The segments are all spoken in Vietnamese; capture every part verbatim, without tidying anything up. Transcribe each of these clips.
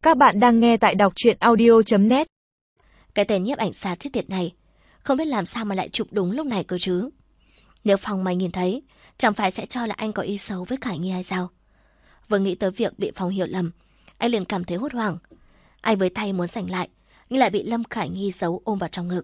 Các bạn đang nghe tại đọc truyện audio chấm net. Cái tên nhiếp ảnh gia chết tiệt này, không biết làm sao mà lại chụp đúng lúc này cơ chứ. Nếu Phong mày nhìn thấy, chẳng phải sẽ cho là anh có ý xấu với Khải Nhi hay sao? Vừa nghĩ tới việc bị Phong hiểu lầm, anh liền cảm thấy hốt hoảng. Anh với tay muốn giành lại, nhưng lại bị Lâm Khải Nhi giấu ôm vào trong ngực.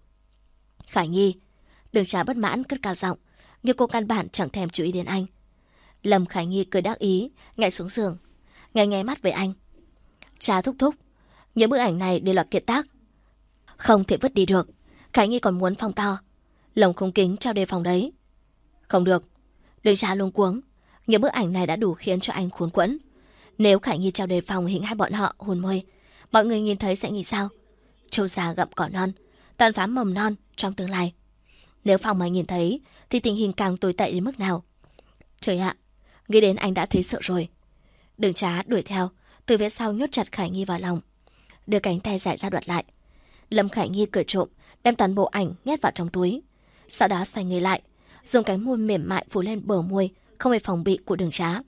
Khải Nhi, Đường Trà bất mãn cất cao giọng, nhưng cô căn bản chẳng thèm chú ý đến anh. Lâm Khải Nhi cười đắc ý, nhảy xuống giường, nháy nháy mắt với anh. Trà thúc thúc, những bức ảnh này đều là kiệt tác, không thể vứt đi được. Khải Nhi còn muốn Phong to, lồng không kính trao đề phòng đấy. Không được. Đường Trà luống cuống, những bức ảnh này đã đủ khiến cho anh khốn quẫn. Nếu Khải Nhi trao đề phòng hình hai bọn họ hôn môi, mọi người nhìn thấy sẽ nghĩ sao? Trâu già gặm cỏ non, tàn phá mầm non trong tương lai. Nếu Phong mà nhìn thấy thì tình hình càng tồi tệ đến mức nào? Trời ạ, nghĩ đến anh đã thấy sợ rồi. Đường Trà đuổi theo, từ phía sau nhốt chặt Khải Nhi vào lòng, đưa cánh tay dài ra đoạt lại. Lâm Khải Nhi cởi trộm, đem toàn bộ ảnh nhét vào trong túi, sau đó xoay người lại, dùng cánh môi mềm mại phủ lên bờ môi không hề phòng bị của Đường Trà.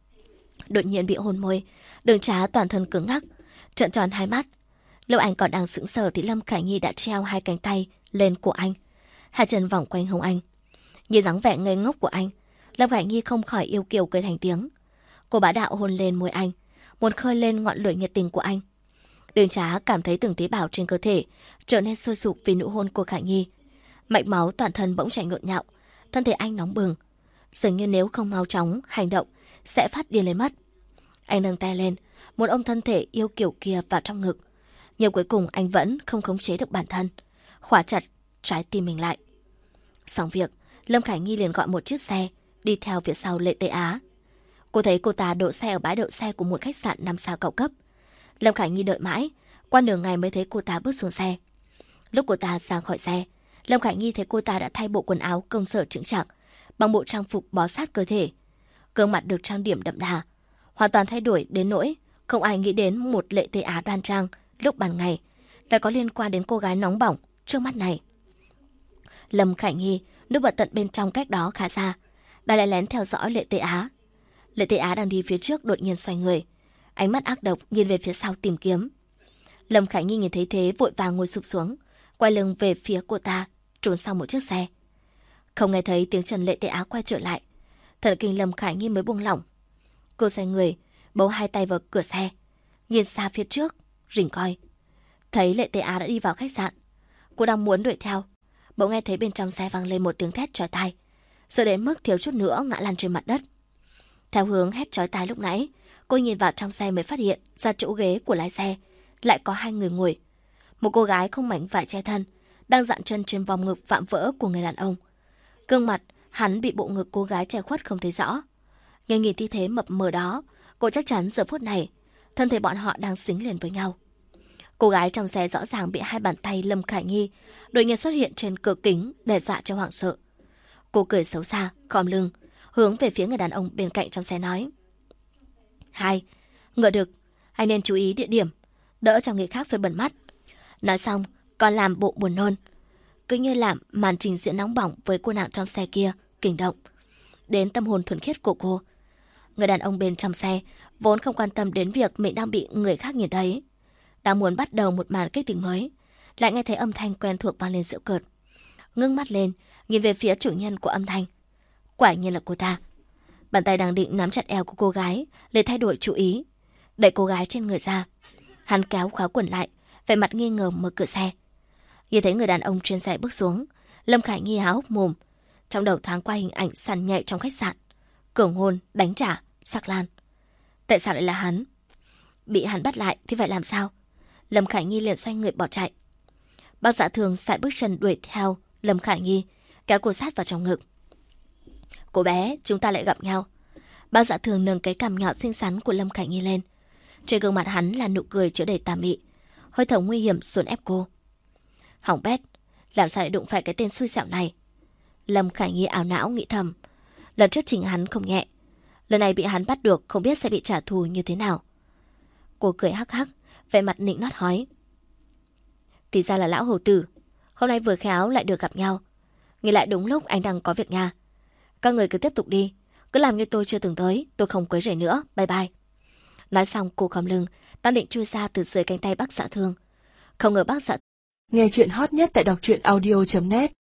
Đột nhiên bị hôn môi, Đường Trà toàn thân cứng ngắc, trợn tròn hai mắt. Lúc anh còn đang sững sờ thì Lâm Khải Nhi đã treo hai cánh tay lên cổ anh, hai chân vòng quanh hông anh. Nhìn dáng vẻ ngây ngốc của anh, Lâm Khải Nhi không khỏi yêu kiều cười thành tiếng. Cô bá đạo hôn lên môi anh, muốn khơi lên ngọn lửa nhiệt tình của anh. Đường Trà cảm thấy từng tế bào trên cơ thể trở nên sôi sục vì nụ hôn của Khải Nhi. Mạch máu toàn thân bỗng chảy nhộn nhạo, thân thể anh nóng bừng, dường như nếu không mau chóng hành động sẽ phát điên lên mất. Anh nâng tay lên, muốn ôm thân thể yêu kiều kia vào trong ngực, nhưng cuối cùng anh vẫn không khống chế được bản thân, khóa chặt trái tim mình lại. Xong việc, Lâm Khải Nhi liền gọi một chiếc xe đi theo phía sau Lệ Tế Á. Cô thấy cô ta đỗ xe ở bãi đậu xe của một khách sạn năm sao cao cấp. Lâm Khải Nhi đợi mãi, qua nửa ngày mới thấy cô ta bước xuống xe. Lúc cô ta ra khỏi xe, Lâm Khải Nhi thấy cô ta đã thay bộ quần áo công sở chững chạc, bằng bộ trang phục bó sát cơ thể. Gương mặt được trang điểm đậm đà, hoàn toàn thay đổi đến nỗi không ai nghĩ đến một Lệ Tế Á đoan trang lúc ban ngày lại có liên quan đến cô gái nóng bỏng trước mắt này. Lâm Khải Nhi núp ở tận bên trong cách đó khá xa, đã lại lén theo dõi Lệ Tế Á. Lệ Tế Á đang đi phía trước đột nhiên xoay người, ánh mắt ác độc nhìn về phía sau tìm kiếm. Lâm Khải Nhi nhìn thấy thế vội vàng ngồi sụp xuống, quay lưng về phía cô ta, trốn sau một chiếc xe. Không nghe thấy tiếng chân Lệ Tế Á quay trở lại, thần kinh Lâm Khải Nhi mới buông lỏng. Cô xoay người, bấu hai tay vào cửa xe, nhìn xa phía trước, rình coi. Thấy Lệ Tế Á đã đi vào khách sạn, cô đang muốn đuổi theo, bỗng nghe thấy bên trong xe vang lên một tiếng thét chói tai, sợ đến mức thiếu chút nữa ngã lăn trên mặt đất. Theo hướng hét chói tai lúc nãy, cô nhìn vào trong xe mới phát hiện ra chỗ ghế của lái xe lại có hai người ngồi. Một cô gái không mảnh vải che thân đang dạn chân trên vòng ngực vạm vỡ của người đàn ông. Gương mặt hắn bị bộ ngực cô gái che khuất không thấy rõ, nhưng nhìn tư thế mập mờ đó, cô chắc chắn giờ phút này thân thể bọn họ đang dính liền với nhau. Cô gái trong xe rõ ràng bị hai bàn tay Lâm Khải Nhi đột nhiên xuất hiện trên cửa kính đe dọa cho hoảng sợ. Cô cười xấu xa, khom lưng, hướng về phía người đàn ông bên cạnh trong xe nói: Hai, ngựa đực, anh nên chú ý địa điểm, đỡ cho người khác phải bẩn mắt. Nói xong, còn làm bộ buồn nôn, cứ như làm màn trình diễn nóng bỏng với cô nàng trong xe kia kinh động đến tâm hồn thuần khiết của cô. Người đàn ông bên trong xe vốn không quan tâm đến việc mình đang bị người khác nhìn thấy, đang muốn bắt đầu một màn kích tình mới, lại nghe thấy âm thanh quen thuộc vang lên giễu cợt. Ngước mắt lên, nhìn về phía chủ nhân của âm thanh. Quả nhiên là cô ta. Bàn tay đang định nắm chặt eo của cô gái để thay đổi chủ ý, đẩy cô gái trên người ra. Hắn kéo khóa quần lại, vẻ mặt nghi ngờ mở cửa xe. Nhìn thấy người đàn ông trên xe bước xuống, Lâm Khải Nhi há hốc mồm, trong đầu thoáng qua hình ảnh sàn nhạy trong khách sạn, cường hôn, đánh trả, sắc lan. Tại sao lại là hắn? Bị hắn bắt lại thì phải làm sao? Lâm Khải Nhi liền xoay người bỏ chạy. Bác Dạ Thường sải bước chân đuổi theo Lâm Khải Nhi, kéo cô sát vào trong ngực. Cô bé, chúng ta lại gặp nhau. Bác Dạ Thường nâng cái cằm nhỏ xinh xắn của Lâm Khải Nhi lên. Trên gương mặt hắn là nụ cười chứa đầy tà mị, hơi thở nguy hiểm dồn ép cô. Hỏng bét, làm sao lại đụng phải cái tên xui xẻo này? Lâm Khải Nhi ảo não nghĩ thầm. Lần trước chỉnh hắn không nhẹ, lần này bị hắn bắt được không biết sẽ bị trả thù như thế nào. Cô cười hắc hắc, vẻ mặt nịnh nót hói. Thì ra là lão hầu tử, hôm nay vừa khéo lại được gặp nhau. Nghĩ lại đúng lúc anh đang có việc nha. Các người cứ tiếp tục đi, cứ làm như tôi chưa từng tới, tôi không quấy rầy nữa, bye bye. Nói xong cô khom lưng, đang định chui ra từ dưới cánh tay bác Dạ Thương. Không ngờ bác Dạ Nghe chuyện hot nhất tại đọc truyện audio chấm net